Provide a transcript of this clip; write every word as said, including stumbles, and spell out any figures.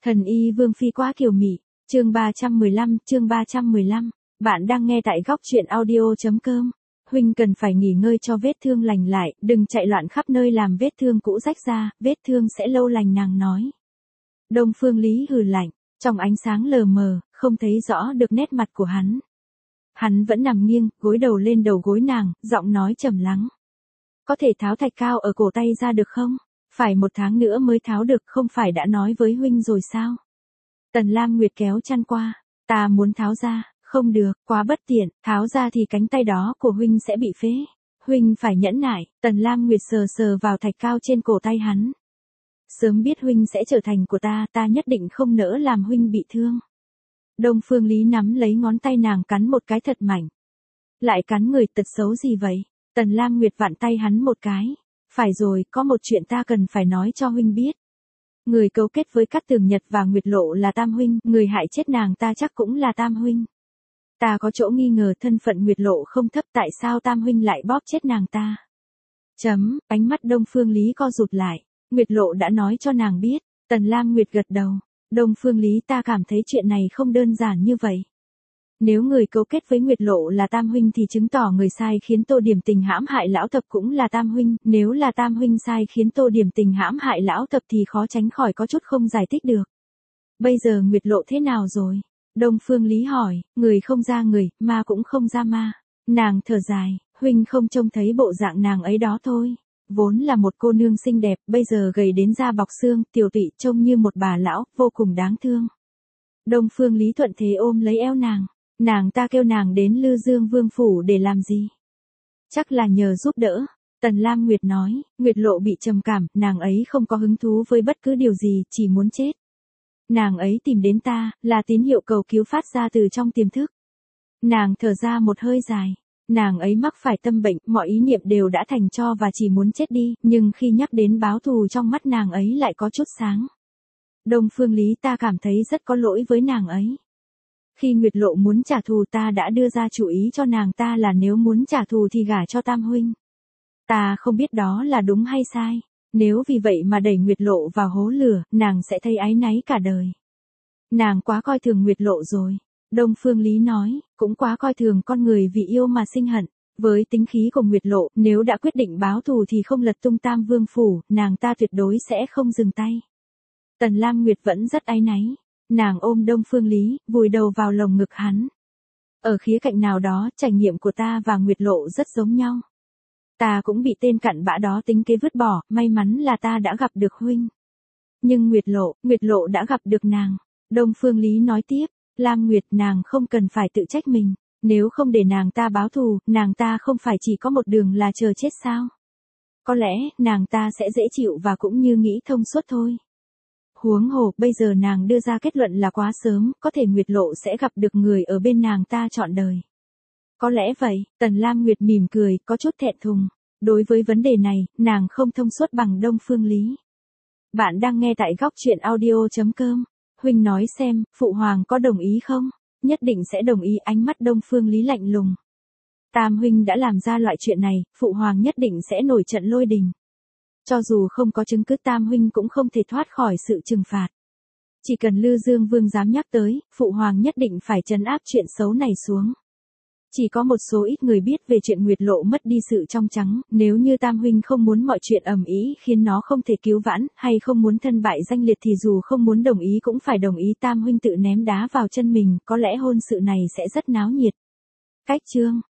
Thần y Vương Phi quá kiều mị, chương ba trăm mười lăm, chương ba trăm mười lăm, bạn đang nghe tại góc truyện audio.com. Huynh cần phải nghỉ ngơi cho vết thương lành lại, đừng chạy loạn khắp nơi làm vết thương cũ rách ra, vết thương sẽ lâu lành nàng nói. Đông Phương Lý hừ lạnh, trong ánh sáng lờ mờ, không thấy rõ được nét mặt của hắn. Hắn vẫn nằm nghiêng, gối đầu lên đầu gối nàng, giọng nói trầm lắng. Có thể tháo thạch cao ở cổ tay ra được không? Phải một tháng nữa mới tháo được, không phải đã nói với huynh rồi sao? Tần Lam Nguyệt kéo chăn qua, ta muốn tháo ra, không được, quá bất tiện, tháo ra thì cánh tay đó của huynh sẽ bị phế. Huynh phải nhẫn nại, Tần Lam Nguyệt sờ sờ vào thạch cao trên cổ tay hắn. Sớm biết huynh sẽ trở thành của ta, ta nhất định không nỡ làm huynh bị thương. Đông Phương Lý nắm lấy ngón tay nàng cắn một cái thật mạnh. Lại cắn người tật xấu gì vậy? Tần Lam Nguyệt vặn tay hắn một cái. Phải rồi, có một chuyện ta cần phải nói cho huynh biết. Người cấu kết với Cát Tường Nhật và Nguyệt Lộ là Tam huynh, người hại chết nàng ta chắc cũng là Tam huynh. Ta có chỗ nghi ngờ thân phận Nguyệt Lộ không thấp, tại sao Tam huynh lại bóp chết nàng ta? Chấm, ánh mắt Đông Phương Lý co rụt lại. Nguyệt Lộ đã nói cho nàng biết. Tần Lam Nguyệt gật đầu. Đông Phương Lý, ta cảm thấy chuyện này không đơn giản như vậy. Nếu người cấu kết với Nguyệt Lộ là Tam huynh thì chứng tỏ người sai khiến Tô Điểm Tình hãm hại lão thập cũng là Tam huynh, nếu là Tam huynh sai khiến Tô Điểm Tình hãm hại lão thập thì khó tránh khỏi có chút không giải thích được. Bây giờ Nguyệt Lộ thế nào rồi? Đông Phương Lý hỏi, người không ra người, ma cũng không ra ma. Nàng thở dài, huynh không trông thấy bộ dạng nàng ấy đó thôi. Vốn là một cô nương xinh đẹp, bây giờ gầy đến da bọc xương, tiểu tụy trông như một bà lão, vô cùng đáng thương. Đông Phương Lý thuận thế ôm lấy eo nàng. Nàng ta kêu nàng đến Lư Dương Vương phủ để làm gì? Chắc là nhờ giúp đỡ. Tần Lam Nguyệt nói, Nguyệt Lộ bị trầm cảm, nàng ấy không có hứng thú với bất cứ điều gì, chỉ muốn chết. Nàng ấy tìm đến ta, là tín hiệu cầu cứu phát ra từ trong tiềm thức. Nàng thở ra một hơi dài. Nàng ấy mắc phải tâm bệnh, mọi ý niệm đều đã thành tro và chỉ muốn chết đi, nhưng khi nhắc đến báo thù trong mắt nàng ấy lại có chút sáng. Đông Phương Lý, ta cảm thấy rất có lỗi với nàng ấy. Khi Nguyệt Lộ muốn trả thù ta đã đưa ra chủ ý cho nàng ta là nếu muốn trả thù thì gả cho Tam huynh. Ta không biết đó là đúng hay sai. Nếu vì vậy mà đẩy Nguyệt Lộ vào hố lửa, nàng sẽ thấy áy náy cả đời. Nàng quá coi thường Nguyệt Lộ rồi. Đông Phương Lý nói, cũng quá coi thường con người vì yêu mà sinh hận. Với tính khí của Nguyệt Lộ, nếu đã quyết định báo thù thì không lật tung Tam Vương phủ, nàng ta tuyệt đối sẽ không dừng tay. Tần Lam Nguyệt vẫn rất áy náy. Nàng ôm Đông Phương Lý, vùi đầu vào lồng ngực hắn. Ở khía cạnh nào đó, trải nghiệm của ta và Nguyệt Lộ rất giống nhau. Ta cũng bị tên cặn bã đó tính kế vứt bỏ, may mắn là ta đã gặp được huynh. Nhưng Nguyệt Lộ, Nguyệt Lộ đã gặp được nàng. Đông Phương Lý nói tiếp, Lam Nguyệt, nàng không cần phải tự trách mình. Nếu không để nàng ta báo thù, nàng ta không phải chỉ có một đường là chờ chết sao? Có lẽ, nàng ta sẽ dễ chịu và cũng như nghĩ thông suốt thôi. Huống hồ, bây giờ nàng đưa ra kết luận là quá sớm, có thể Nguyệt Lộ sẽ gặp được người ở bên nàng ta trọn đời. Có lẽ vậy, Tần Lam Nguyệt mỉm cười, có chút thẹn thùng. Đối với vấn đề này, nàng không thông suốt bằng Đông Phương Lý. Bạn đang nghe tại góc truyện audio.com. Huynh nói xem, Phụ Hoàng có đồng ý không? Nhất định sẽ đồng ý, ánh mắt Đông Phương Lý lạnh lùng. Tam huynh đã làm ra loại chuyện này, Phụ Hoàng nhất định sẽ nổi trận lôi đình. Cho dù không có chứng cứ, Tam huynh cũng không thể thoát khỏi sự trừng phạt. Chỉ cần Lư Dương Vương dám nhắc tới, Phụ Hoàng nhất định phải trấn áp chuyện xấu này xuống. Chỉ có một số ít người biết về chuyện Nguyệt Lộ mất đi sự trong trắng, nếu như Tam huynh không muốn mọi chuyện ầm ĩ khiến nó không thể cứu vãn, hay không muốn thân bại danh liệt thì dù không muốn đồng ý cũng phải đồng ý. Tam huynh tự ném đá vào chân mình, có lẽ hôn sự này sẽ rất náo nhiệt. Cách chương